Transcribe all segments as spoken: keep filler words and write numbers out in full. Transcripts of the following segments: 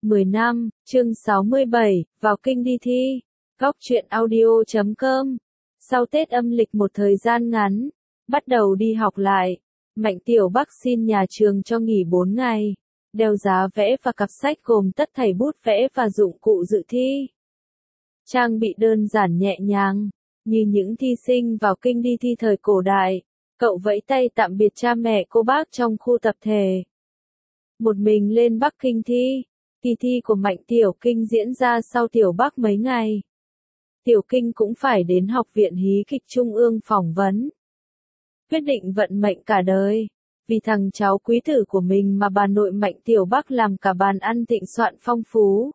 mười năm, chương sáu mươi bảy, vào kinh đi thi. Góc truyện audio chấm com. Sau Tết âm lịch một thời gian ngắn, bắt đầu đi học lại. Mạnh Tiểu Bắc xin nhà trường cho nghỉ bốn ngày. Đeo giá vẽ và cặp sách gồm tất thảy bút vẽ và dụng cụ dự thi. Trang bị đơn giản nhẹ nhàng, như những thi sinh vào kinh đi thi thời cổ đại. Cậu vẫy tay tạm biệt cha mẹ cô bác trong khu tập thể. Một mình lên Bắc Kinh thi. Kỳ thi của Mạnh Tiểu Kinh diễn ra sau Tiểu Bắc mấy ngày. Tiểu Kinh cũng phải đến học viện hí kịch Trung ương phỏng vấn. Quyết định vận mệnh cả đời. Vì thằng cháu quý tử của mình mà bà nội Mạnh Tiểu Bắc làm cả bàn ăn thịnh soạn phong phú.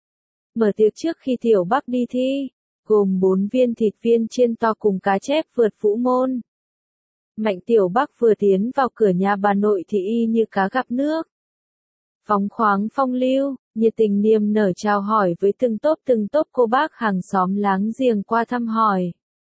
Mở tiệc trước khi Tiểu Bắc đi thi, gồm bốn viên thịt viên chiên to cùng cá chép vượt vũ môn. Mạnh Tiểu Bắc vừa tiến vào cửa nhà bà nội thì y như cá gặp nước. Phóng khoáng phong lưu, nhiệt tình niềm nở chào hỏi với từng tốp từng tốp cô bác hàng xóm láng giềng qua thăm hỏi.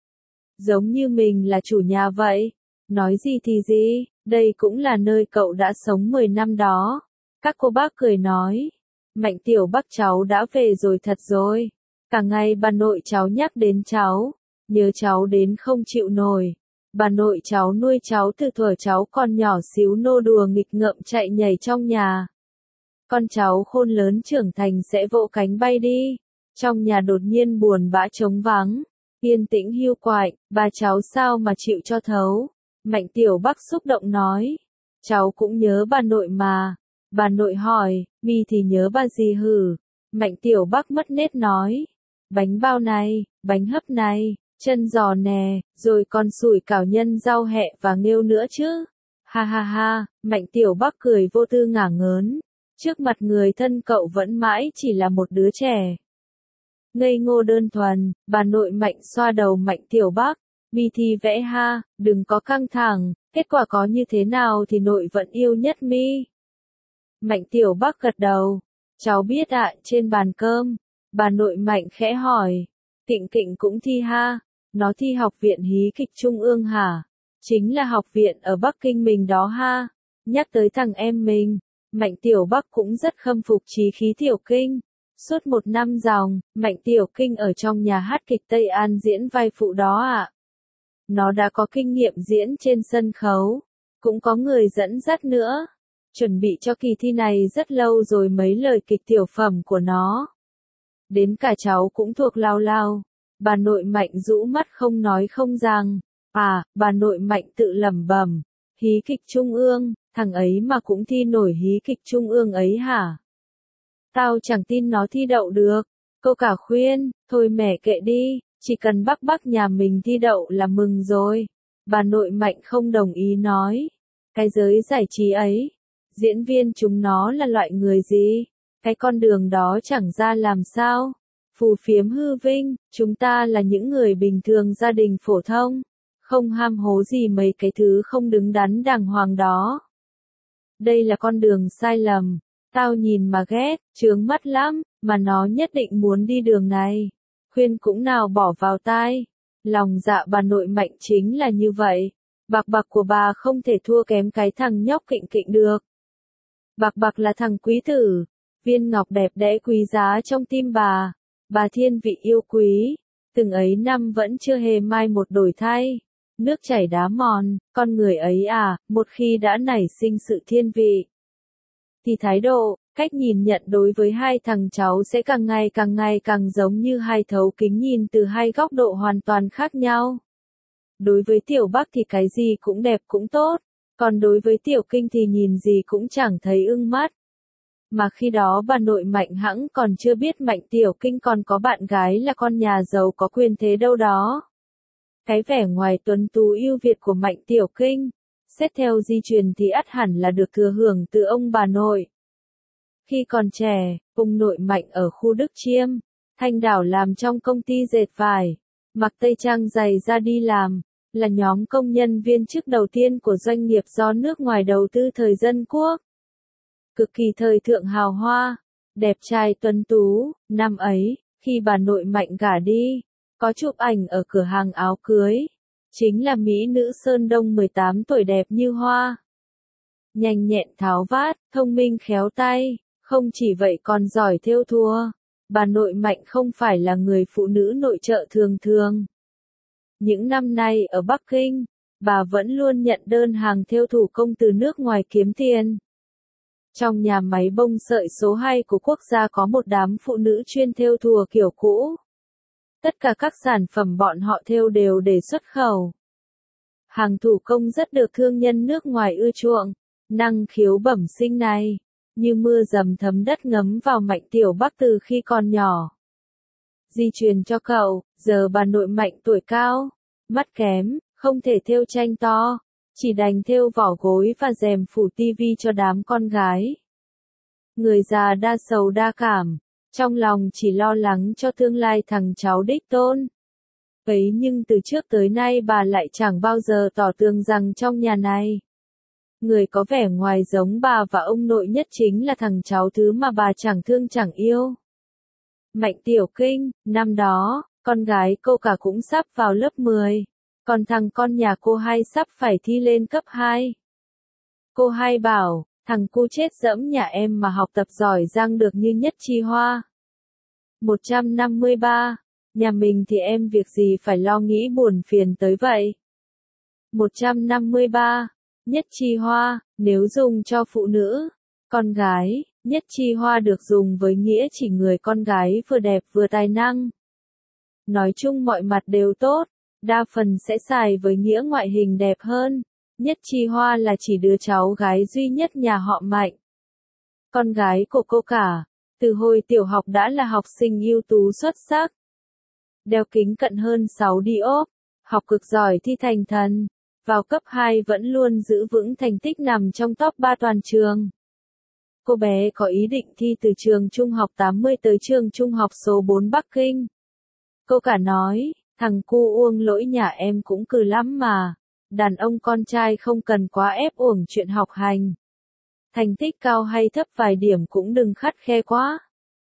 Giống như mình là chủ nhà vậy. Nói gì thì gì, đây cũng là nơi cậu đã sống mười năm đó. Các cô bác cười nói. Mạnh Tiểu Bắc cháu đã về rồi thật rồi. Cả ngày bà nội cháu nhắc đến cháu. Nhớ cháu đến không chịu nổi. Bà nội cháu nuôi cháu từ thuở cháu còn nhỏ xíu nô đùa nghịch ngợm chạy nhảy trong nhà. Con cháu khôn lớn trưởng thành sẽ vỗ cánh bay đi. Trong nhà đột nhiên buồn bã trống vắng. Yên tĩnh hiu quạnh, bà cháu sao mà chịu cho thấu. Mạnh Tiểu Bắc xúc động nói. Cháu cũng nhớ bà nội mà. Bà nội hỏi, mi thì nhớ bà gì hử? Mạnh Tiểu Bắc mất nết nói. Bánh bao này, bánh hấp này, chân giò nè, rồi còn sủi cảo nhân rau hẹ và nghêu nữa chứ. Ha ha ha, Mạnh Tiểu Bắc cười vô tư ngả ngớn. Trước mặt người thân cậu vẫn mãi chỉ là một đứa trẻ. Ngây ngô đơn thuần, bà nội Mạnh xoa đầu Mạnh Tiểu Bắc. Mi thi vẽ ha, đừng có căng thẳng, kết quả có như thế nào thì nội vẫn yêu nhất mi. Mạnh Tiểu Bắc gật đầu. Cháu biết ạ, trên bàn cơm. Bà nội Mạnh khẽ hỏi. Kịnh Kịnh cũng thi ha. Nó thi học viện hí kịch Trung ương hả? Chính là học viện ở Bắc Kinh mình đó ha. Nhắc tới thằng em mình. Mạnh Tiểu Bắc cũng rất khâm phục chí khí Tiểu Kinh. Suốt một năm dòng, Mạnh Tiểu Kinh ở trong nhà hát kịch Tây An diễn vai phụ đó ạ. Nó đã có kinh nghiệm diễn trên sân khấu, cũng có người dẫn dắt nữa. Chuẩn bị cho kỳ thi này rất lâu rồi mấy lời kịch tiểu phẩm của nó. Đến cả cháu cũng thuộc lao lao. Bà nội Mạnh rũ mắt không nói không rằng. À, bà nội Mạnh tự lẩm bẩm. Hí kịch Trung ương, thằng ấy mà cũng thi nổi hí kịch Trung ương ấy hả? Tao chẳng tin nó thi đậu được. Cô cả khuyên, thôi mẹ kệ đi. Chỉ cần Bắc Bắc nhà mình thi đậu là mừng rồi. Bà nội Mạnh không đồng ý nói. Cái giới giải trí ấy, diễn viên chúng nó là loại người gì? Cái con đường đó chẳng ra làm sao? Phù phiếm hư vinh, chúng ta là những người bình thường gia đình phổ thông. Không ham hố gì mấy cái thứ không đứng đắn đàng hoàng đó. Đây là con đường sai lầm. Tao nhìn mà ghét, chướng mắt lắm, mà nó nhất định muốn đi đường này. Khuyên cũng nào bỏ vào tai. Lòng dạ bà nội Mạnh chính là như vậy. Bạc Bạc của bà không thể thua kém cái thằng nhóc Kịnh Kịnh được. Bạc Bạc là thằng quý tử. Viên ngọc đẹp đẽ quý giá trong tim bà. Bà thiên vị yêu quý. Từng ấy năm vẫn chưa hề mai một đổi thay. Nước chảy đá mòn, con người ấy à, một khi đã nảy sinh sự thiên vị. Thì thái độ, cách nhìn nhận đối với hai thằng cháu sẽ càng ngày càng ngày càng giống như hai thấu kính nhìn từ hai góc độ hoàn toàn khác nhau. Đối với Tiểu Bắc thì cái gì cũng đẹp cũng tốt, còn đối với Tiểu Kinh thì nhìn gì cũng chẳng thấy ưng mắt. Mà khi đó bà nội Mạnh hẵng còn chưa biết Mạnh Tiểu Kinh còn có bạn gái là con nhà giàu có quyền thế đâu đó. Cái vẻ ngoài tuấn tú yêu Việt của Mạnh Tiểu Kinh, xét theo di truyền thì ắt hẳn là được thừa hưởng từ ông bà nội. Khi còn trẻ, ông nội Mạnh ở khu Đức Chiêm, Thanh Đảo làm trong công ty dệt vải, mặc tây trang dày ra đi làm, là nhóm công nhân viên chức đầu tiên của doanh nghiệp do nước ngoài đầu tư thời Dân Quốc. Cực kỳ thời thượng hào hoa, đẹp trai tuấn tú, năm ấy, khi bà nội Mạnh gả đi, có chụp ảnh ở cửa hàng áo cưới. Chính là mỹ nữ Sơn Đông mười tám tuổi đẹp như hoa. Nhanh nhẹn tháo vát, thông minh khéo tay, Không chỉ vậy còn giỏi thêu thùa. Bà nội Mạnh không phải là người phụ nữ nội trợ thường thường. Những năm nay ở Bắc Kinh, bà vẫn luôn nhận đơn hàng thêu thủ công từ nước ngoài kiếm tiền. Trong nhà máy bông sợi số hai của quốc gia có một đám phụ nữ chuyên thêu thùa kiểu cũ. Tất cả các sản phẩm bọn họ thêu đều để xuất khẩu. Hàng thủ công rất được thương nhân nước ngoài ưa chuộng. Năng khiếu bẩm sinh này, như mưa dầm thấm đất ngấm vào Mạnh Tiểu Bắc từ khi còn nhỏ. Di truyền cho cậu, giờ bà nội Mạnh tuổi cao, mắt kém, không thể thêu tranh to, chỉ đành thêu vỏ gối và rèm phủ tivi cho đám con gái. Người già đa sầu đa cảm, trong lòng chỉ lo lắng cho tương lai thằng cháu đích tôn. Ấy nhưng từ trước tới nay bà lại chẳng bao giờ tỏ tường rằng trong nhà này, người có vẻ ngoài giống bà và ông nội nhất chính là thằng cháu thứ mà bà chẳng thương chẳng yêu. Mạnh Tiểu Kinh, năm đó, con gái cô cả cũng sắp vào lớp mười, còn thằng con nhà cô hai sắp phải thi lên cấp hai. Cô hai bảo, thằng cu chết dẫm nhà em mà học tập giỏi giang được như Nhất Chi Hoa. một trăm năm mươi ba, nhà mình thì em việc gì phải lo nghĩ buồn phiền tới vậy. một trăm năm mươi ba, Nhất Chi Hoa, nếu dùng cho phụ nữ, con gái, Nhất Chi Hoa được dùng với nghĩa chỉ người con gái vừa đẹp vừa tài năng. Nói chung mọi mặt đều tốt, đa phần sẽ xài với nghĩa ngoại hình đẹp hơn. Nhất Chi Hoa là chỉ đứa cháu gái duy nhất nhà họ Mạnh. Con gái của cô cả, từ hồi tiểu học đã là học sinh ưu tú xuất sắc. Đeo kính cận hơn sáu diop, học cực giỏi thi thành thần. Vào cấp hai vẫn luôn giữ vững thành tích nằm trong top ba toàn trường. Cô bé có ý định thi từ trường trung học tám mươi tới trường trung học số bốn Bắc Kinh. Cô cả nói, thằng cu uông lỗi nhà em cũng cừ lắm mà. Đàn ông con trai không cần quá ép uổng chuyện học hành. Thành tích cao hay thấp vài điểm cũng đừng khắt khe quá.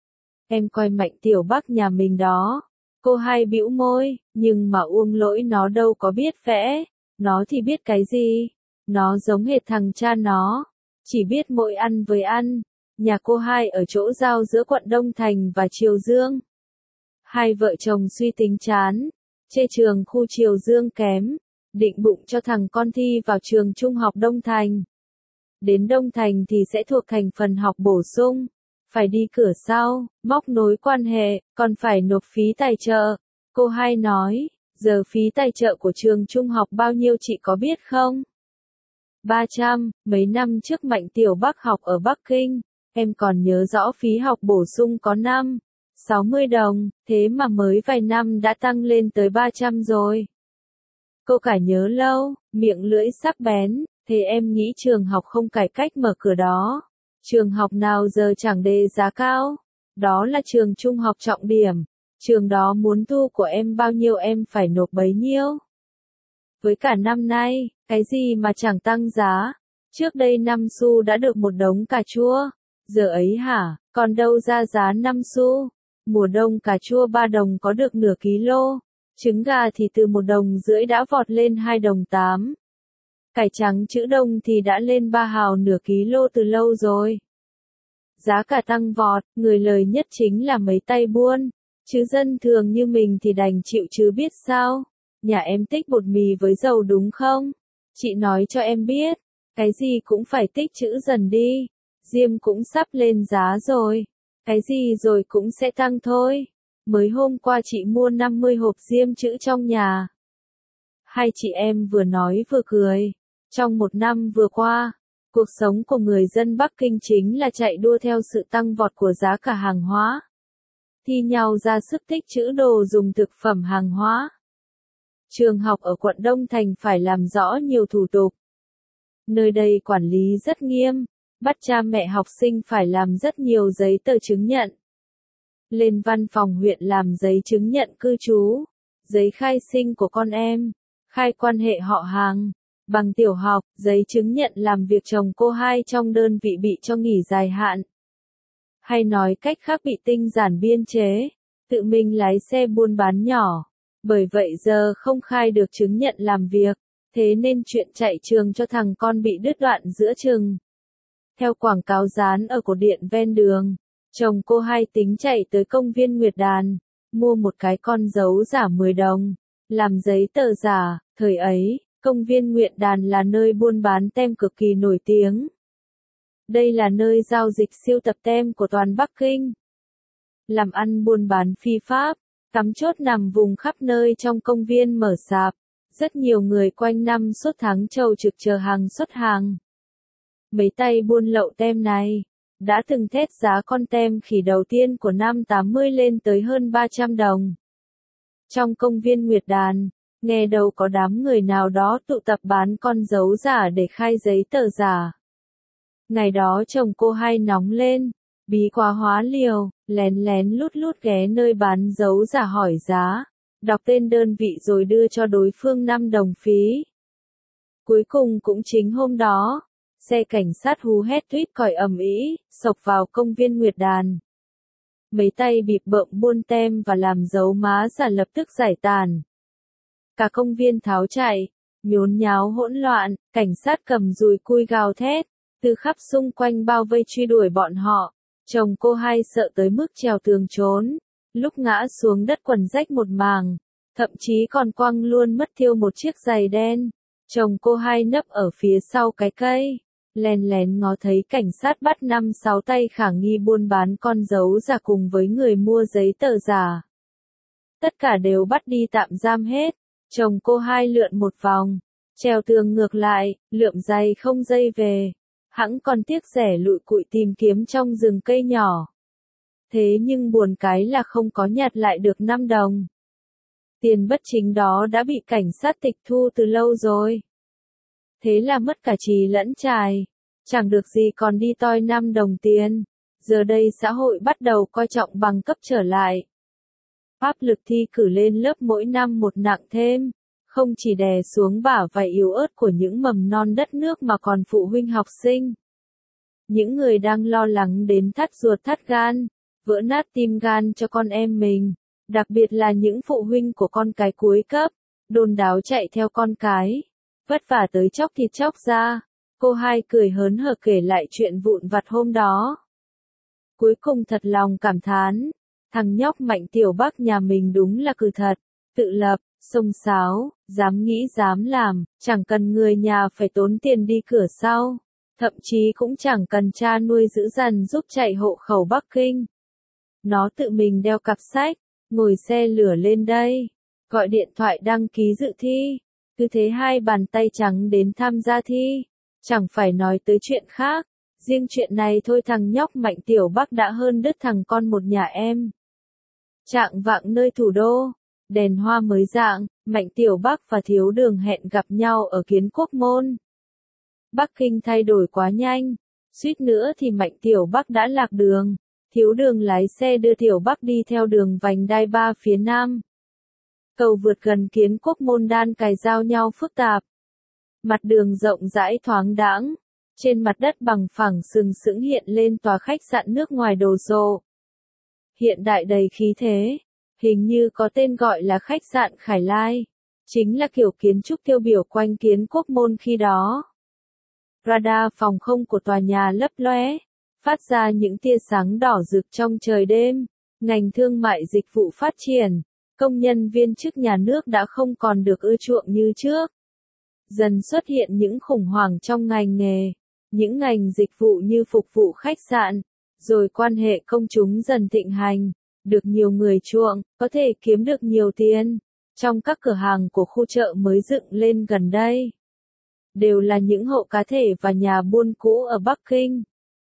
Em coi Mạnh Tiểu Bắc nhà mình đó. Cô hai bĩu môi, nhưng mà uông lỗi nó đâu có biết vẽ. Nó thì biết cái gì? Nó giống hệt thằng cha nó. Chỉ biết mỗi ăn với ăn. Nhà cô hai ở chỗ giao giữa quận Đông Thành và Triều Dương. Hai vợ chồng suy tính chán. Chê trường khu Triều Dương kém. Định bụng cho thằng con thi vào trường trung học Đông Thành. Đến Đông Thành thì sẽ thuộc thành phần học bổ sung. Phải đi cửa sau, móc nối quan hệ, còn phải nộp phí tài trợ. Cô hai nói. Giờ phí tài trợ của trường trung học bao nhiêu chị có biết không? ba trăm, mấy năm trước Mạnh Tiểu Bắc học ở Bắc Kinh, em còn nhớ rõ phí học bổ sung có năm, sáu mươi đồng, thế mà mới vài năm đã tăng lên tới ba trăm rồi. Cô cả nhớ lâu, miệng lưỡi sắc bén, thế em nghĩ trường học không cải cách mở cửa đó. Trường học nào giờ chẳng đề giá cao, đó là trường trung học trọng điểm. Trường đó muốn thu của em bao nhiêu em phải nộp bấy nhiêu. Với cả năm nay, cái gì mà chẳng tăng giá. Trước đây năm xu đã được một đống cà chua. Giờ ấy hả, còn đâu ra giá năm xu. Mùa đông cà chua ba đồng có được nửa ký lô. Trứng gà thì từ một đồng rưỡi đã vọt lên hai đồng tám. Cải trắng chữ đông thì đã lên ba hào nửa ký lô từ lâu rồi. Giá cả tăng vọt, người lời nhất chính là mấy tay buôn. Chứ dân thường như mình thì đành chịu chứ biết sao. Nhà em tích bột mì với dầu đúng không? Chị nói cho em biết, cái gì cũng phải tích trữ dần đi. Diêm cũng sắp lên giá rồi. Cái gì rồi cũng sẽ tăng thôi. Mới hôm qua chị mua năm mươi hộp diêm trữ trong nhà. Hai chị em vừa nói vừa cười. Trong một năm vừa qua, cuộc sống của người dân Bắc Kinh chính là chạy đua theo sự tăng vọt của giá cả hàng hóa. Thi nhau ra sức tích trữ đồ dùng thực phẩm hàng hóa. Trường học ở quận Đông Thành phải làm rõ nhiều thủ tục. Nơi đây quản lý rất nghiêm, bắt cha mẹ học sinh phải làm rất nhiều giấy tờ chứng nhận. Lên văn phòng huyện làm giấy chứng nhận cư trú, giấy khai sinh của con em, khai quan hệ họ hàng, bằng tiểu học, giấy chứng nhận làm việc chồng cô hai trong đơn vị bị cho nghỉ dài hạn. Hay nói cách khác bị tinh giản biên chế, tự mình lái xe buôn bán nhỏ. Bởi vậy giờ không khai được chứng nhận làm việc, thế nên chuyện chạy trường cho thằng con bị đứt đoạn giữa chừng. Theo quảng cáo dán ở cột điện ven đường, chồng cô Hai tính chạy tới công viên Nguyệt Đàn, mua một cái con dấu giả mười đồng, làm giấy tờ giả. Thời ấy, công viên Nguyệt Đàn là nơi buôn bán tem cực kỳ nổi tiếng. Đây là nơi giao dịch siêu tập tem của toàn Bắc Kinh. Làm ăn buôn bán phi pháp, cắm chốt nằm vùng khắp nơi trong công viên mở sạp. Rất nhiều người quanh năm suốt tháng chầu trực chờ hàng xuất hàng. Mấy tay buôn lậu tem này đã từng thét giá con tem khỉ đầu tiên của năm tám mươi lên tới hơn ba trăm đồng. Trong công viên Nguyệt Đàn, nghe đâu có đám người nào đó tụ tập bán con dấu giả để khai giấy tờ giả. Ngày đó chồng cô Hai nóng lên, bí quá hóa liều, lén lén lút lút ghé nơi bán dấu giả hỏi giá, đọc tên đơn vị rồi đưa cho đối phương năm đồng phí. Cuối cùng cũng chính hôm đó, xe cảnh sát hú hét tuýt còi ầm ĩ, xộc vào công viên Nguyệt Đàn. Mấy tay bịp bợm buôn tem và làm dấu má giả lập tức giải tàn. Cả công viên tháo chạy, nhốn nháo hỗn loạn, cảnh sát cầm dùi cui gào thét, từ khắp xung quanh bao vây truy đuổi bọn họ. Chồng cô Hai sợ tới mức trèo tường trốn, lúc ngã xuống đất quần rách một màng, thậm chí còn quăng luôn mất thiêu một chiếc giày đen. Chồng cô Hai nấp ở phía sau cái cây, lén lén ngó thấy cảnh sát bắt năm sáu tay khả nghi buôn bán con dấu giả cùng với người mua giấy tờ giả. Tất cả đều bắt đi tạm giam hết. Chồng cô Hai lượn một vòng, trèo tường ngược lại, lượm giày không dây về. Hẵng còn tiếc rẻ lụi cụi tìm kiếm trong rừng cây nhỏ. Thế nhưng buồn cái là không có nhặt lại được năm đồng. Tiền bất chính đó đã bị cảnh sát tịch thu từ lâu rồi. Thế là mất cả trì lẫn trài, chẳng được gì còn đi toi năm đồng tiền. Giờ đây xã hội bắt đầu coi trọng bằng cấp trở lại. Áp lực thi cử lên lớp mỗi năm một nặng thêm, không chỉ đè xuống bả vai yếu ớt của những mầm non đất nước mà còn phụ huynh học sinh. Những người đang lo lắng đến thắt ruột thắt gan, vỡ nát tim gan cho con em mình, đặc biệt là những phụ huynh của con cái cuối cấp, đôn đáo chạy theo con cái, vất vả tới chóc thịt chóc da. Cô Hai cười hớn hở kể lại chuyện vụn vặt hôm đó. Cuối cùng thật lòng cảm thán, thằng nhóc Mạnh Tiểu Bắc nhà mình đúng là cừ thật, tự lập, xông xáo, dám nghĩ dám làm, chẳng cần người nhà phải tốn tiền đi cửa sau, thậm chí cũng chẳng cần cha nuôi giữ dằn giúp chạy hộ khẩu Bắc Kinh. Nó tự mình đeo cặp sách, ngồi xe lửa lên đây, gọi điện thoại đăng ký dự thi, cứ thế hai bàn tay trắng đến tham gia thi, chẳng phải nói tới chuyện khác. Riêng chuyện này thôi thằng nhóc Mạnh Tiểu Bắc đã hơn đứt thằng con một nhà em. Trạng vạng nơi thủ đô, đèn hoa mới rạng, Mạnh Tiểu Bắc và Thiếu Đường hẹn gặp nhau ở Kiến Quốc Môn. Bắc Kinh thay đổi quá nhanh, suýt nữa thì Mạnh Tiểu Bắc đã lạc đường. Thiếu Đường lái xe đưa Tiểu Bắc đi theo đường vành đai ba phía nam. Cầu vượt gần Kiến Quốc Môn đan cài giao nhau phức tạp. Mặt đường rộng rãi thoáng đãng, trên mặt đất bằng phẳng sừng sững hiện lên tòa khách sạn nước ngoài đồ sộ. Hiện đại đầy khí thế, hình như có tên gọi là khách sạn Khải Lai, chính là kiểu kiến trúc tiêu biểu quanh Kiến Quốc Môn khi đó. Radar phòng không của tòa nhà lấp lóe, phát ra những tia sáng đỏ rực trong trời đêm. Ngành thương mại dịch vụ phát triển, công nhân viên chức nhà nước đã không còn được ưa chuộng như trước. Dần xuất hiện những khủng hoảng trong ngành nghề, những ngành dịch vụ như phục vụ khách sạn, rồi quan hệ công chúng dần thịnh hành, được nhiều người chuộng, có thể kiếm được nhiều tiền. Trong các cửa hàng của khu chợ mới dựng lên gần đây, đều là những hộ cá thể và nhà buôn cũ ở Bắc Kinh.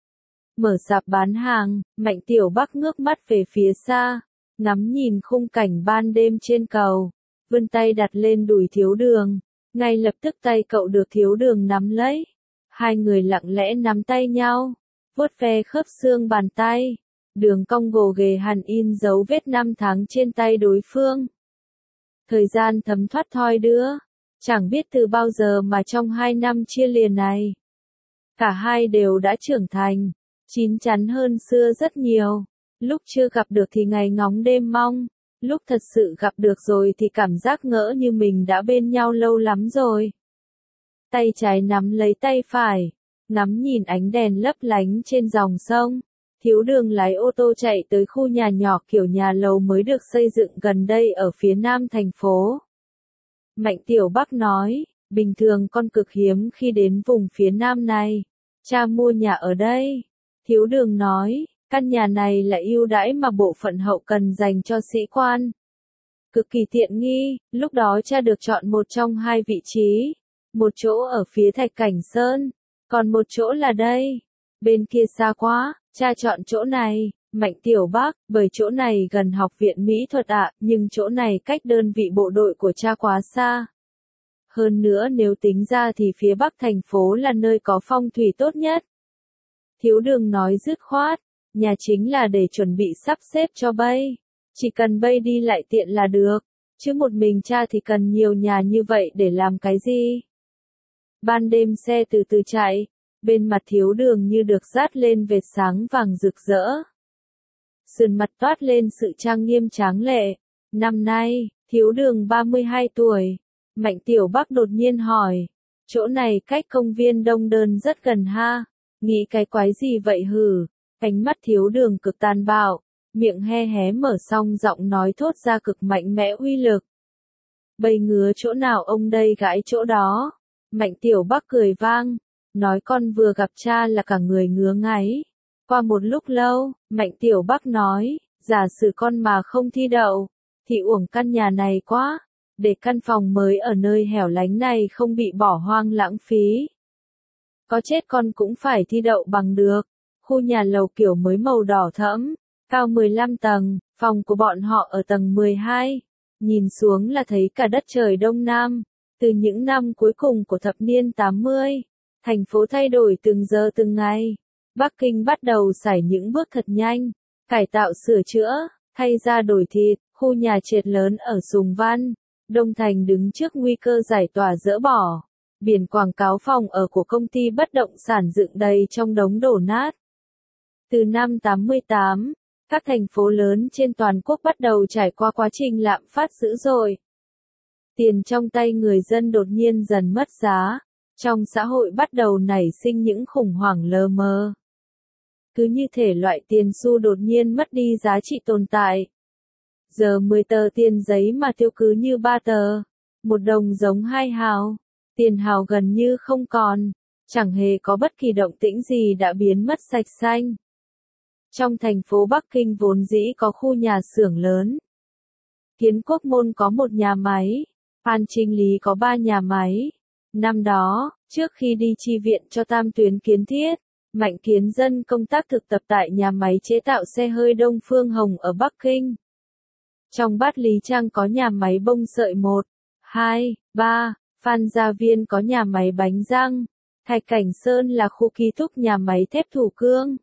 Mở sạp bán hàng, Mạnh Tiểu Bắc ngước mắt về phía xa, ngắm nhìn khung cảnh ban đêm trên cầu, vươn tay đặt lên đùi Thiếu Đường, ngay lập tức tay cậu được Thiếu Đường nắm lấy. Hai người lặng lẽ nắm tay nhau, vuốt ve khớp xương bàn tay, đường cong gồ ghề hằn in dấu vết năm tháng trên tay đối phương. Thời gian thấm thoát thoi đưa, chẳng biết từ bao giờ mà trong hai năm chia lìa này, cả hai đều đã trưởng thành, chín chắn hơn xưa rất nhiều. Lúc chưa gặp được thì ngày ngóng đêm mong, lúc thật sự gặp được rồi thì cảm giác ngỡ như mình đã bên nhau lâu lắm rồi. Tay trái nắm lấy tay phải, ngắm nhìn ánh đèn lấp lánh trên dòng sông. Thiếu Đường lái ô tô chạy tới khu nhà nhỏ kiểu nhà lầu mới được xây dựng gần đây ở phía nam thành phố. Mạnh Tiểu Bắc nói, bình thường con cực hiếm khi đến vùng phía nam này. Cha mua nhà ở đây. Thiếu Đường nói, căn nhà này là ưu đãi mà bộ phận hậu cần dành cho sĩ quan. Cực kỳ tiện nghi, lúc đó cha được chọn một trong hai vị trí. Một chỗ ở phía Thạch Cảnh Sơn, còn một chỗ là đây. Bên kia xa quá, cha chọn chỗ này. Mạnh Tiểu Bắc, bởi chỗ này gần học viện mỹ thuật ạ, nhưng chỗ này cách đơn vị bộ đội của cha quá xa. Hơn nữa nếu tính ra thì phía bắc thành phố là nơi có phong thủy tốt nhất. Thiếu Đường nói dứt khoát, nhà chính là để chuẩn bị sắp xếp cho bay. Chỉ cần bay đi lại tiện là được, chứ một mình cha thì cần nhiều nhà như vậy để làm cái gì? Ban đêm xe từ từ chạy, bên mặt Thiếu Đường như được dát lên vệt sáng vàng rực rỡ. Sườn mặt toát lên sự trang nghiêm tráng lệ. Năm nay, Thiếu Đường ba mươi hai tuổi. Mạnh Tiểu Bắc đột nhiên hỏi, chỗ này cách công viên Đông Đơn rất gần ha, nghĩ cái quái gì vậy hử? Ánh mắt Thiếu Đường cực tàn bạo, miệng he hé mở xong giọng nói thốt ra cực mạnh mẽ uy lực. Bầy ngứa chỗ nào ông đây gãi chỗ đó. Mạnh Tiểu Bắc cười vang, nói con vừa gặp cha là cả người ngứa ngáy. Qua một lúc lâu, Mạnh Tiểu Bắc nói, giả sử con mà không thi đậu, thì uổng căn nhà này quá, để căn phòng mới ở nơi hẻo lánh này không bị bỏ hoang lãng phí. Có chết con cũng phải thi đậu bằng được. Khu nhà lầu kiểu mới màu đỏ thẫm, cao mười lăm tầng, phòng của bọn họ ở tầng mười hai. Nhìn xuống là thấy cả đất trời Đông Nam. Từ những năm cuối cùng của thập niên tám mươi, thành phố thay đổi từng giờ từng ngày. Bắc Kinh bắt đầu xài những bước thật nhanh, cải tạo sửa chữa, thay ra đổi thịt, khu nhà trệt lớn ở Sùng Văn, Đông Thành đứng trước nguy cơ giải tỏa dỡ bỏ. Biển quảng cáo phòng ở của công ty bất động sản dựng đầy trong đống đổ nát. Từ năm tám mươi tám, các thành phố lớn trên toàn quốc bắt đầu trải qua quá trình lạm phát dữ dội. Tiền trong tay người dân đột nhiên dần mất giá, trong xã hội bắt đầu nảy sinh những khủng hoảng lờ mờ. Cứ như thể loại tiền xu đột nhiên mất đi giá trị tồn tại. Giờ mười tờ tiền giấy mà tiêu cứ như ba tờ, một đồng giống hai hào, tiền hào gần như không còn, chẳng hề có bất kỳ động tĩnh gì đã biến mất sạch xanh. Trong thành phố Bắc Kinh vốn dĩ có khu nhà xưởng lớn. Kiến Quốc Môn có một nhà máy, Phan Trinh Lý có ba nhà máy. Năm đó, trước khi đi chi viện cho tam tuyến kiến thiết, Mạnh Kiến Dân công tác thực tập tại nhà máy chế tạo xe hơi Đông Phương Hồng ở Bắc Kinh. Trong Bát Lý Trang có nhà máy bông sợi một, hai, ba, Phan Gia Viên có nhà máy bánh răng, Thạch Cảnh Sơn là khu ký túc nhà máy thép thủ cương.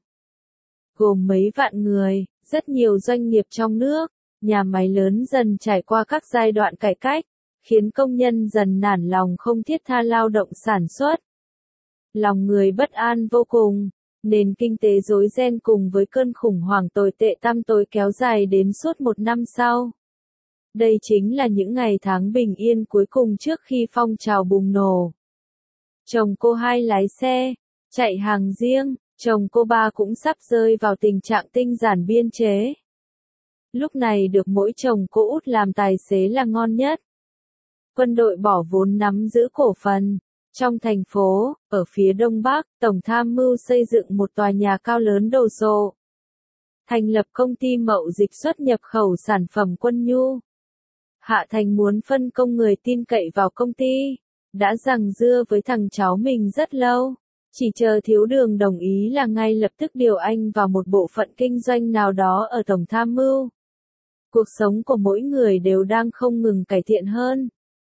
Gồm mấy vạn người, rất nhiều doanh nghiệp trong nước, nhà máy lớn dần trải qua các giai đoạn cải cách, khiến công nhân dần nản lòng không thiết tha lao động sản xuất. Lòng người bất an vô cùng, nền kinh tế rối ren cùng với cơn khủng hoảng tồi tệ tăm tối kéo dài đến suốt một năm sau. Đây chính là những ngày tháng bình yên cuối cùng trước khi phong trào bùng nổ. Chồng cô hai lái xe, chạy hàng riêng, chồng cô ba cũng sắp rơi vào tình trạng tinh giản biên chế. Lúc này được mỗi chồng cô út làm tài xế là ngon nhất. Quân đội bỏ vốn nắm giữ cổ phần. Trong thành phố, ở phía đông bắc, Tổng tham mưu xây dựng một tòa nhà cao lớn đồ sộ. Thành lập công ty mậu dịch xuất nhập khẩu sản phẩm quân nhu. Hạ Thành muốn phân công người tin cậy vào công ty. Đã giằng dưa với thằng cháu mình rất lâu. Chỉ chờ Thiếu Đường đồng ý là ngay lập tức điều anh vào một bộ phận kinh doanh nào đó ở Tổng tham mưu. Cuộc sống của mỗi người đều đang không ngừng cải thiện hơn.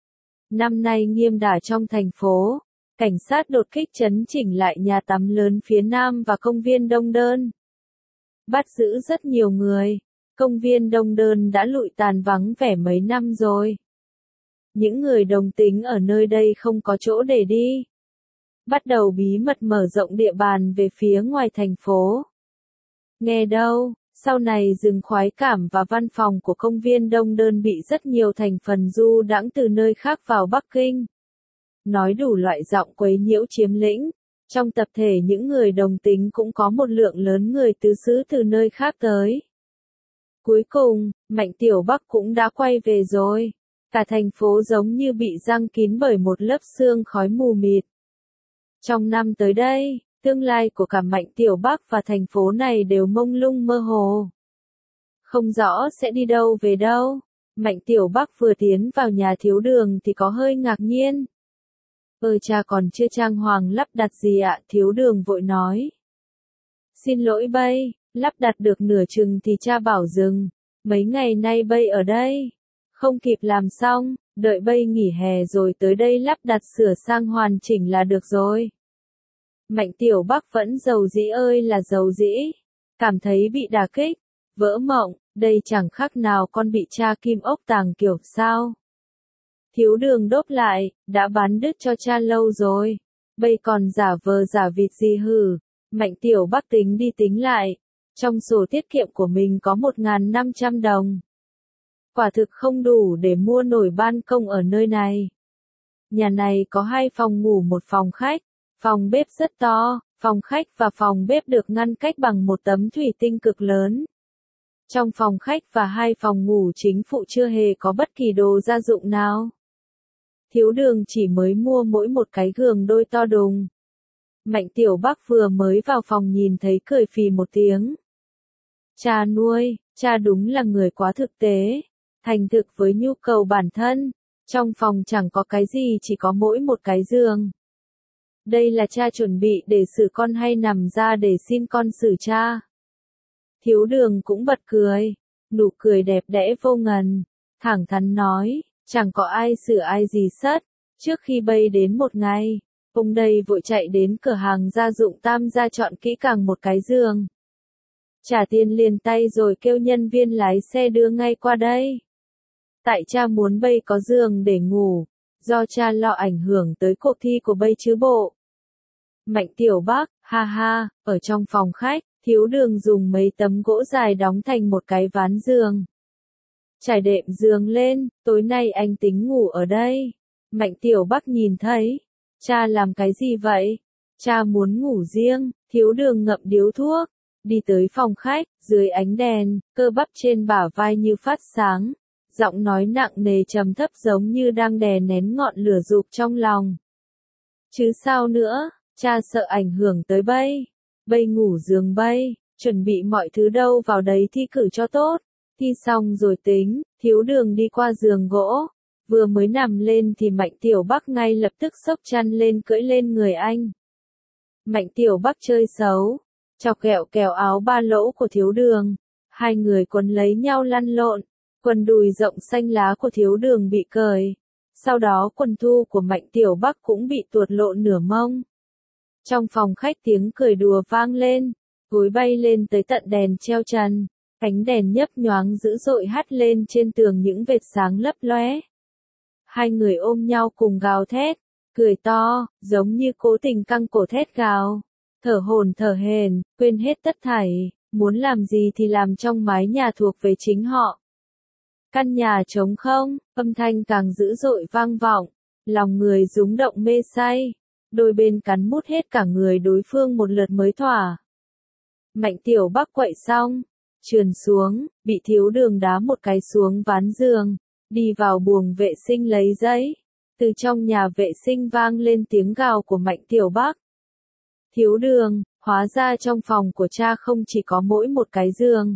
Năm nay nghiêm đả trong thành phố, cảnh sát đột kích chấn chỉnh lại nhà tắm lớn phía nam và công viên Đông Đơn. Bắt giữ rất nhiều người, công viên Đông Đơn đã lụi tàn vắng vẻ mấy năm rồi. Những người đồng tính ở nơi đây không có chỗ để đi. Bắt đầu bí mật mở rộng địa bàn về phía ngoài thành phố. Nghe đâu, sau này rừng khoái cảm và văn phòng của công viên Đông Đơn bị rất nhiều thành phần du đãng từ nơi khác vào Bắc Kinh. Nói đủ loại giọng quấy nhiễu chiếm lĩnh, Trong tập thể những người đồng tính cũng có một lượng lớn người tứ xứ từ nơi khác tới. Cuối cùng, Mạnh Tiểu Bắc cũng đã quay về rồi. Cả thành phố giống như bị giăng kín bởi một lớp sương khói mù mịt. Trong năm tới đây, tương lai của cả Mạnh Tiểu Bắc và thành phố này đều mông lung mơ hồ. Không rõ sẽ đi đâu về đâu. Mạnh Tiểu Bắc vừa tiến vào nhà Thiếu Đường thì có hơi ngạc nhiên. Ơ cha còn chưa trang hoàng lắp đặt gì ạ? Thiếu Đường vội nói. Xin lỗi bây, lắp đặt được nửa chừng thì cha bảo dừng. Mấy ngày nay bây ở đây. Không kịp làm xong, đợi bây nghỉ hè rồi tới đây lắp đặt sửa sang hoàn chỉnh là được rồi. Mạnh Tiểu Bắc vẫn dầu dĩ ơi là dầu dĩ. Cảm thấy bị đả kích, vỡ mộng, đây chẳng khác nào con bị cha kim ốc tàng kiểu sao. Thiếu Đường đốp lại, đã bán đứt cho cha lâu rồi. Bây còn giả vờ giả vịt gì hử. Mạnh Tiểu Bắc tính đi tính lại. Trong sổ tiết kiệm của mình có một nghìn năm trăm đồng. Quả thực không đủ để mua nổi ban công ở nơi này. Nhà này có hai phòng ngủ một phòng khách. Phòng bếp rất to, phòng khách và phòng bếp được ngăn cách bằng một tấm thủy tinh cực lớn. Trong phòng khách và hai phòng ngủ chính phụ chưa hề có bất kỳ đồ gia dụng nào. Thiếu Đường chỉ mới mua mỗi một cái giường đôi to đùng. Mạnh Tiểu Bắc vừa mới vào phòng nhìn thấy cười phì một tiếng. Cha nuôi, cha đúng là người quá thực tế, thành thực với nhu cầu bản thân. Trong phòng chẳng có cái gì, chỉ có mỗi một cái giường. Đây là cha chuẩn bị để xử con hay nằm ra để xin con xử cha? Thiếu Đường cũng bật cười, nụ cười đẹp đẽ vô ngần, thẳng thắn nói, chẳng có ai xử ai gì sất. Trước khi bay đến một ngày, ông đây vội chạy đến cửa hàng gia dụng Tam gia chọn kỹ càng một cái giường. Trả tiền liền tay rồi kêu nhân viên lái xe đưa ngay qua đây. Tại cha muốn bay có giường để ngủ, do cha lo ảnh hưởng tới cuộc thi của bay chứ bộ. Mạnh Tiểu Bắc, ha ha, ở trong phòng khách, Thiếu Đường dùng mấy tấm gỗ dài đóng thành một cái ván giường. Trải đệm giường lên, tối nay anh tính ngủ ở đây. Mạnh Tiểu Bắc nhìn thấy, cha làm cái gì vậy? Cha muốn ngủ riêng. Thiếu Đường ngậm điếu thuốc, đi tới phòng khách, dưới ánh đèn, cơ bắp trên bả vai như phát sáng. Giọng nói nặng nề trầm thấp giống như đang đè nén ngọn lửa dục trong lòng. Chứ sao nữa, cha sợ ảnh hưởng tới bay. Bay ngủ giường bay, chuẩn bị mọi thứ đâu vào đấy thi cử cho tốt. Thi xong rồi tính. Thiếu Đường đi qua giường gỗ. Vừa mới nằm lên thì Mạnh Tiểu Bắc ngay lập tức xốc chăn lên cưỡi lên người anh. Mạnh Tiểu Bắc chơi xấu, chọc ghẹo kéo áo ba lỗ của Thiếu Đường. Hai người quấn lấy nhau lăn lộn. Quần đùi rộng xanh lá của Thiếu Đường bị cởi. Sau đó quần thu của Mạnh Tiểu Bắc cũng bị tuột lộ nửa mông. Trong phòng khách tiếng cười đùa vang lên, gối bay lên tới tận đèn treo trần. Ánh đèn nhấp nhoáng dữ dội hắt lên trên tường những vệt sáng lấp lóe. Hai người ôm nhau cùng gào thét, cười to, giống như cố tình căng cổ thét gào. Thở hổn thở hển, quên hết tất thảy, muốn làm gì thì làm trong mái nhà thuộc về chính họ. Căn nhà trống không, âm thanh càng dữ dội vang vọng, lòng người rúng động mê say. Đôi bên cắn mút hết cả người đối phương một lượt mới thỏa. Mạnh Tiểu Bắc quậy xong, trườn xuống, bị Thiếu Đường đá một cái xuống ván giường, đi vào buồng vệ sinh lấy giấy. Từ trong nhà vệ sinh vang lên tiếng gào của Mạnh Tiểu Bắc. Thiếu Đường, hóa ra trong phòng của cha không chỉ có mỗi một cái giường.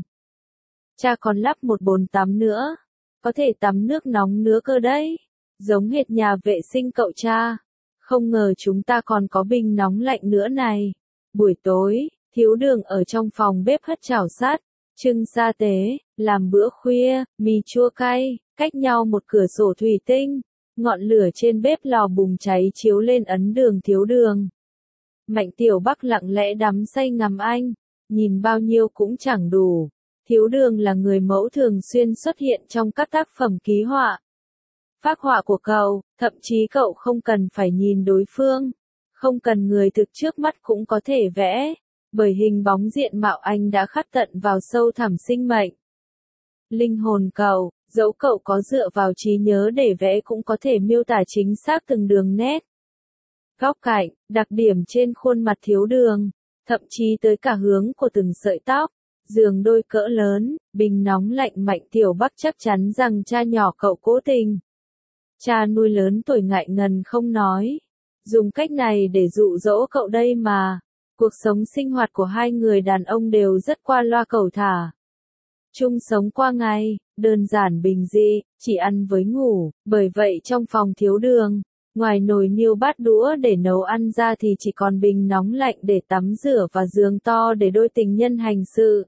Cha còn lắp một bồn tắm nữa, có thể tắm nước nóng nữa cơ đấy, giống hệt nhà vệ sinh cậu cha. Không ngờ chúng ta còn có bình nóng lạnh nữa này. Buổi tối, Thiếu Đường ở trong phòng bếp hất chảo sắt, trưng sa tế, làm bữa khuya, mì chua cay, cách nhau một cửa sổ thủy tinh. Ngọn lửa trên bếp lò bùng cháy chiếu lên ấn đường Thiếu Đường. Mạnh Tiểu Bắc lặng lẽ đắm say ngắm anh, nhìn bao nhiêu cũng chẳng đủ. Thiếu Đường là người mẫu thường xuyên xuất hiện trong các tác phẩm ký họa. Phác họa của cậu, thậm chí cậu không cần phải nhìn đối phương, không cần người thực trước mắt cũng có thể vẽ, bởi hình bóng diện mạo anh đã khắc tận vào sâu thẳm sinh mệnh. Linh hồn cậu, dẫu cậu có dựa vào trí nhớ để vẽ cũng có thể miêu tả chính xác từng đường nét. góc cạnh, đặc điểm trên khuôn mặt Thiếu Đường, thậm chí tới cả hướng của từng sợi tóc. Giường đôi cỡ lớn, bình nóng lạnh Mạnh Tiểu Bắc chắc chắn rằng cha nhỏ cậu cố tình. Cha nuôi lớn tuổi ngại ngần không nói. Dùng cách này để dụ dỗ cậu đây mà. Cuộc sống sinh hoạt của hai người đàn ông đều rất qua loa cẩu thả. Chung sống qua ngày, đơn giản bình dị, chỉ ăn với ngủ, bởi vậy trong phòng Thiếu Đường, ngoài nồi niêu bát đũa để nấu ăn ra thì chỉ còn bình nóng lạnh để tắm rửa và giường to để đôi tình nhân hành sự.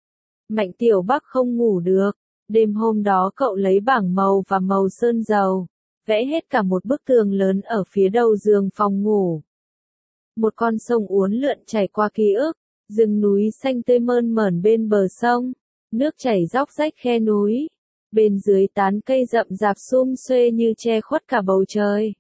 Mạnh Tiểu Bắc không ngủ được, đêm hôm đó cậu lấy bảng màu và màu sơn dầu, vẽ hết cả một bức tường lớn ở phía đầu giường phòng ngủ. Một con sông uốn lượn chảy qua ký ức, rừng núi xanh tươi mơn mởn bên bờ sông, nước chảy róc rách khe núi, bên dưới tán cây rậm rạp sum xuê như che khuất cả bầu trời.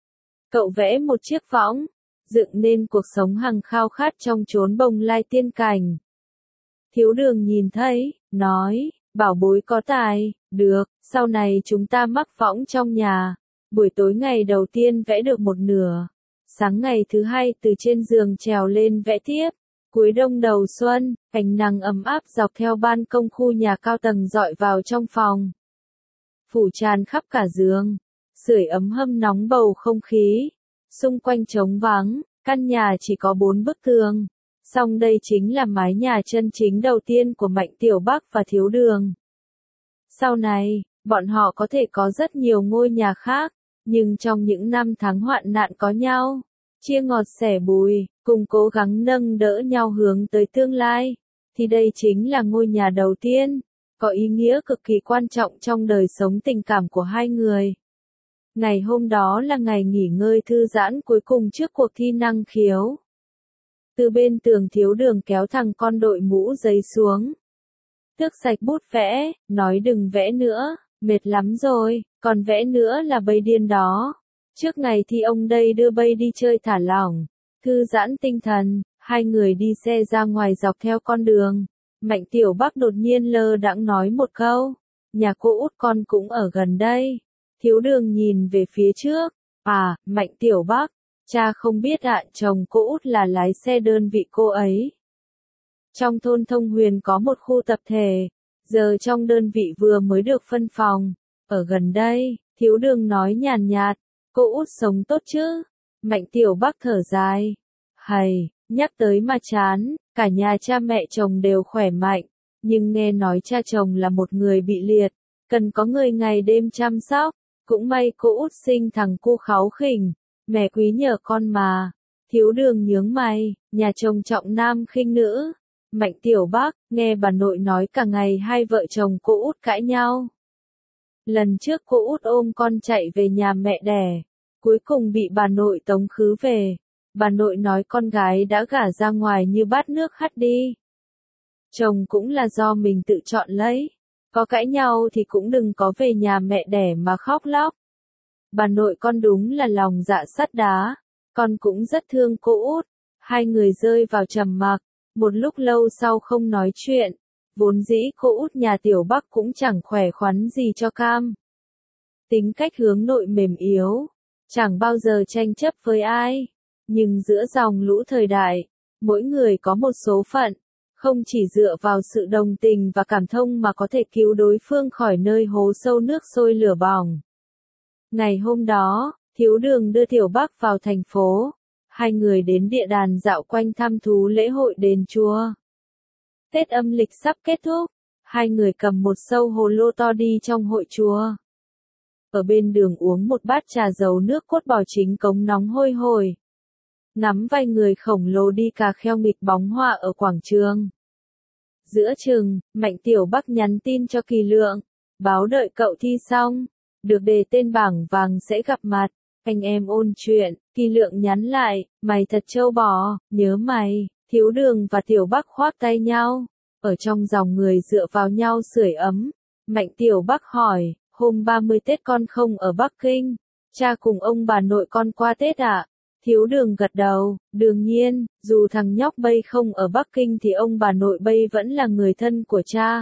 Cậu vẽ một chiếc võng, dựng nên cuộc sống hằng khao khát trong chốn bồng lai tiên cảnh. Thiếu Đường nhìn thấy, nói, bảo bối có tài, được, sau này chúng ta mắc võng trong nhà. Buổi tối ngày đầu tiên vẽ được một nửa, sáng ngày thứ hai từ trên giường trèo lên vẽ tiếp. Cuối đông đầu xuân, ánh nắng ấm áp dọc theo ban công khu nhà cao tầng dọi vào trong phòng. Phủ tràn khắp cả giường, sưởi ấm hâm nóng bầu không khí. Xung quanh trống vắng, căn nhà chỉ có bốn bức tường. Song đây chính là mái nhà chân chính đầu tiên của Mạnh Tiểu Bắc và Thiếu Đường. Sau này, bọn họ có thể có rất nhiều ngôi nhà khác, nhưng trong những năm tháng hoạn nạn có nhau, chia ngọt sẻ bùi, cùng cố gắng nâng đỡ nhau hướng tới tương lai, thì đây chính là ngôi nhà đầu tiên, có ý nghĩa cực kỳ quan trọng trong đời sống tình cảm của hai người. Ngày hôm đó là ngày nghỉ ngơi thư giãn cuối cùng trước cuộc thi năng khiếu. Từ bên tường Thiếu Đường kéo thằng con đội mũ giấy xuống. Tước sạch bút vẽ, nói đừng vẽ nữa, mệt lắm rồi, còn vẽ nữa là bây điên đó. Trước ngày thi ông đây đưa bây đi chơi thả lỏng, thư giãn tinh thần, hai người đi xe ra ngoài dọc theo con đường. Mạnh Tiểu Bắc đột nhiên lơ đãng nói một câu, nhà cô út con cũng ở gần đây. Thiếu Đường nhìn về phía trước, à, Mạnh Tiểu Bắc, cha không biết ạ, chồng cô út là lái xe đơn vị cô ấy. Trong thôn Thông Huyền có một khu tập thể, giờ trong đơn vị vừa mới được phân phòng, ở gần đây. Thiếu Đường nói nhàn nhạt, cô út sống tốt chứ? Mạnh Tiểu Bắc thở dài, hầy, nhắc tới mà chán, cả nhà cha mẹ chồng đều khỏe mạnh, nhưng nghe nói cha chồng là một người bị liệt, cần có người ngày đêm chăm sóc, cũng may cô út sinh thằng cu kháu khỉnh, mẹ quý nhờ con mà. Thiếu Đường nhướng mày, nhà chồng trọng nam khinh nữ. Mạnh Tiểu Bắc, nghe bà nội nói cả ngày hai vợ chồng cô út cãi nhau. Lần trước cô út ôm con chạy về nhà mẹ đẻ, cuối cùng bị bà nội tống khứ về. Bà nội nói con gái đã gả ra ngoài như bát nước hắt đi. Chồng cũng là do mình tự chọn lấy, có cãi nhau thì cũng đừng có về nhà mẹ đẻ mà khóc lóc. Bà nội con đúng là lòng dạ sắt đá, con cũng rất thương cô út. Hai người rơi vào trầm mặc, một lúc lâu sau không nói chuyện. Vốn dĩ cô út nhà Tiểu Bắc cũng chẳng khỏe khoắn gì cho cam. Tính cách hướng nội mềm yếu, chẳng bao giờ tranh chấp với ai. Nhưng giữa dòng lũ thời đại, mỗi người có một số phận, không chỉ dựa vào sự đồng tình và cảm thông mà có thể cứu đối phương khỏi nơi hố sâu nước sôi lửa bỏng. Ngày hôm đó, Thiếu Đường đưa Tiểu Bắc vào thành phố. Hai người đến địa đàn dạo quanh thăm thú lễ hội đền chùa. Tết âm lịch sắp kết thúc, hai người cầm một sâu hồ lô to đi trong hội chùa. Ở bên đường uống một bát trà dầu nước cốt bò chính cống nóng hôi hổi. Ngắm vài người khổng lồ đi cà kheo nghịch bóng hoa ở quảng trường. Giữa chừng, Mạnh Tiểu Bắc nhắn tin cho Kỳ Lượng, báo đợi cậu thi xong, được đề tên bảng vàng sẽ gặp mặt, anh em ôn chuyện. Kỳ Lượng nhắn lại, mày thật trâu bò, nhớ mày. Thiếu Đường và Tiểu Bắc khoác tay nhau, ở trong dòng người dựa vào nhau sưởi ấm. Mạnh Tiểu Bắc hỏi, hôm ba mươi Tết con không ở Bắc Kinh, cha cùng ông bà nội con qua Tết ạ? À? Thiếu Đường gật đầu, đương nhiên, dù thằng nhóc bây không ở Bắc Kinh thì ông bà nội bây vẫn là người thân của cha.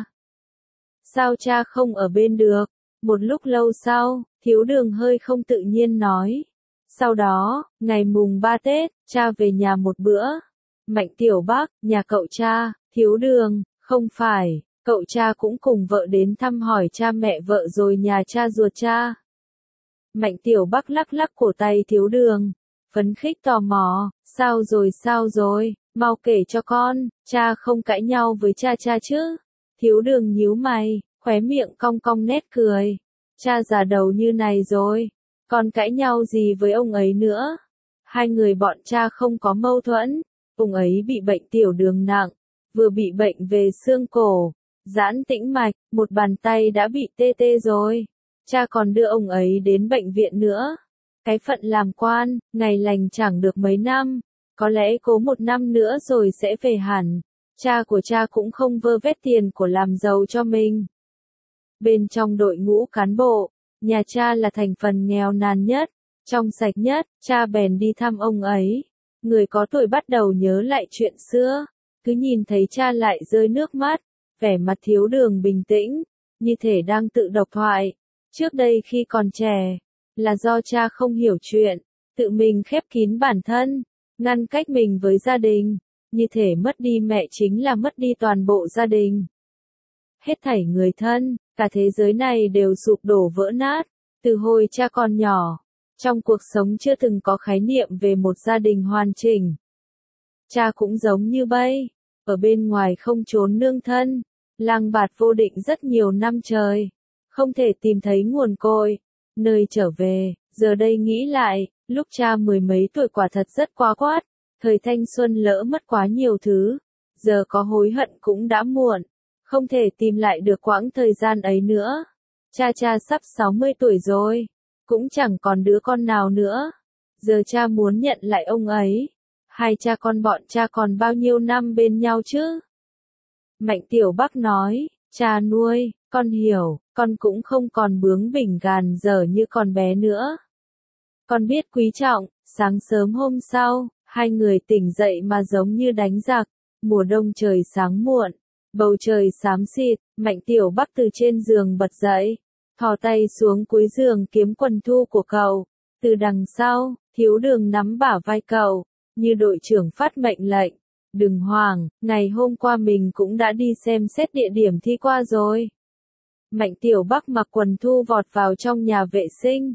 Sao cha không ở bên được? Một lúc lâu sau, Thiếu Đường hơi không tự nhiên nói, Sau đó, ngày mùng ba Tết, cha về nhà một bữa. Mạnh Tiểu Bắc, nhà cậu cha, Thiếu Đường, không phải, cậu cha cũng cùng vợ đến thăm hỏi cha mẹ vợ rồi nhà cha ruột cha. Mạnh Tiểu Bắc lắc lắc cổ tay Thiếu Đường, phấn khích tò mò, sao rồi sao rồi, mau kể cho con, cha không cãi nhau với cha cha chứ. Thiếu Đường nhíu mày, khóe miệng cong cong nét cười, cha già đầu như này rồi, còn cãi nhau gì với ông ấy nữa. Hai người bọn cha không có mâu thuẫn, ông ấy bị bệnh tiểu đường nặng, vừa bị bệnh về xương cổ, giãn tĩnh mạch, một bàn tay đã bị tê tê rồi. Cha còn đưa ông ấy đến bệnh viện nữa. Cái phận làm quan, ngày lành chẳng được mấy năm, có lẽ cố một năm nữa rồi sẽ về hẳn. Cha của cha cũng không vơ vét tiền của làm giàu cho mình. Bên trong đội ngũ cán bộ, nhà cha là thành phần nghèo nàn nhất, trong sạch nhất, cha bèn đi thăm ông ấy. Người có tuổi bắt đầu nhớ lại chuyện xưa, cứ nhìn thấy cha lại rơi nước mắt, vẻ mặt Thiếu Đường bình tĩnh, như thể đang tự độc thoại. Trước đây khi còn trẻ, là do cha không hiểu chuyện, tự mình khép kín bản thân, ngăn cách mình với gia đình, như thể mất đi mẹ chính là mất đi toàn bộ gia đình. Hết thảy người thân, cả thế giới này đều sụp đổ vỡ nát, từ hồi cha còn nhỏ, trong cuộc sống chưa từng có khái niệm về một gia đình hoàn chỉnh. Cha cũng giống như bây, ở bên ngoài không trốn nương thân, lang bạt vô định rất nhiều năm trời, không thể tìm thấy nguồn cội, nơi trở về. Giờ đây nghĩ lại, lúc cha mười mấy tuổi quả thật rất quá quát, thời thanh xuân lỡ mất quá nhiều thứ, giờ có hối hận cũng đã muộn, không thể tìm lại được quãng thời gian ấy nữa. Cha cha sắp sáu mươi tuổi rồi, cũng chẳng còn đứa con nào nữa, giờ cha muốn nhận lại ông ấy. Hai cha con bọn cha còn bao nhiêu năm bên nhau chứ? Mạnh Tiểu Bắc nói, cha nuôi, con hiểu, con cũng không còn bướng bỉnh gàn dở như con bé nữa. Con biết quý trọng. Sáng sớm hôm sau, hai người tỉnh dậy mà giống như đánh giặc, mùa đông trời sáng muộn, bầu trời xám xịt, Mạnh Tiểu Bắc từ trên giường bật dậy, thò tay xuống cuối giường kiếm quần thu của cậu, từ đằng sau, Thiếu Đường nắm bả vai cậu, như đội trưởng phát mệnh lệnh, đừng hoảng, ngày hôm qua mình cũng đã đi xem xét địa điểm thi qua rồi. Mạnh Tiểu Bắc mặc quần thu vọt vào trong nhà vệ sinh.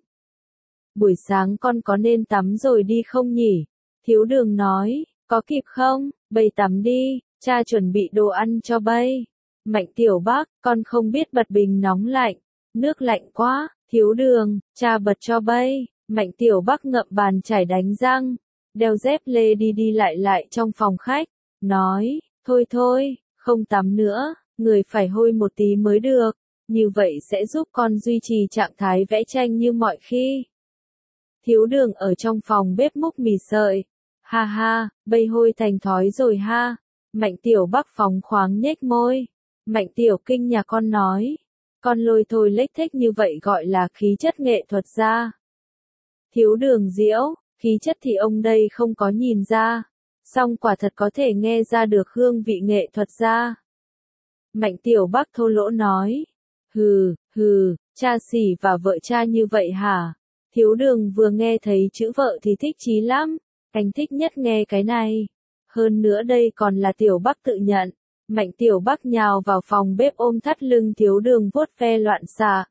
Buổi sáng con có nên tắm rồi đi không nhỉ? Thiếu Đường nói, có kịp không? Bây tắm đi, cha chuẩn bị đồ ăn cho bây. Mạnh Tiểu Bắc, con không biết bật bình nóng lạnh, nước lạnh quá. Thiếu Đường, cha bật cho bây. Mạnh Tiểu Bắc ngậm bàn chải đánh răng, đeo dép lê đi đi lại lại trong phòng khách, nói, thôi thôi, không tắm nữa, người phải hôi một tí mới được, như vậy sẽ giúp con duy trì trạng thái vẽ tranh như mọi khi. Thiếu Đường ở trong phòng bếp múc mì sợi, ha ha, bây hôi thành thói rồi ha. Mạnh Tiểu Bắc phóng khoáng nhếch môi. Mạnh Tiểu Kinh nhà con nói, con lôi thôi lếch thếch như vậy gọi là khí chất nghệ thuật gia. Thiếu Đường giễu, khí chất thì ông đây không có nhìn ra, song quả thật có thể nghe ra được hương vị nghệ thuật gia. Mạnh Tiểu Bắc thô lỗ nói, hừ, hừ, cha xỉ và vợ cha như vậy hả? Thiếu Đường vừa nghe thấy chữ vợ thì thích chí lắm, anh thích nhất nghe cái này. Hơn nữa đây còn là Tiểu Bắc tự nhận. Mạnh Tiểu Bắc nhào vào phòng bếp ôm thắt lưng Thiếu Đường vuốt ve loạn xạ.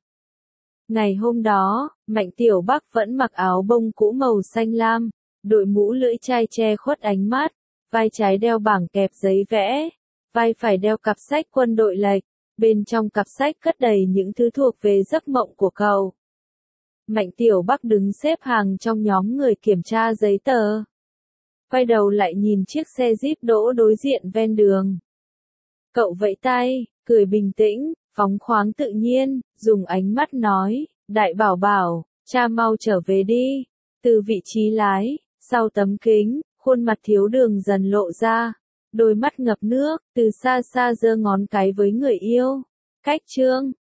Ngày hôm đó, Mạnh Tiểu Bắc vẫn mặc áo bông cũ màu xanh lam, đội mũ lưỡi chai che khuất ánh mắt, vai trái đeo bảng kẹp giấy vẽ, vai phải đeo cặp sách quân đội lệch, bên trong cặp sách cất đầy những thứ thuộc về giấc mộng của cậu. Mạnh Tiểu Bắc đứng xếp hàng trong nhóm người kiểm tra giấy tờ. Quay đầu lại nhìn chiếc xe Jeep đỗ đối diện ven đường. Cậu vẫy tay, cười bình tĩnh, phóng khoáng tự nhiên, dùng ánh mắt nói, đại bảo bảo, cha mau trở về đi. Từ vị trí lái, sau tấm kính, khuôn mặt Thiếu Đường dần lộ ra, đôi mắt ngập nước, từ xa xa giơ ngón cái với người yêu. Cách chương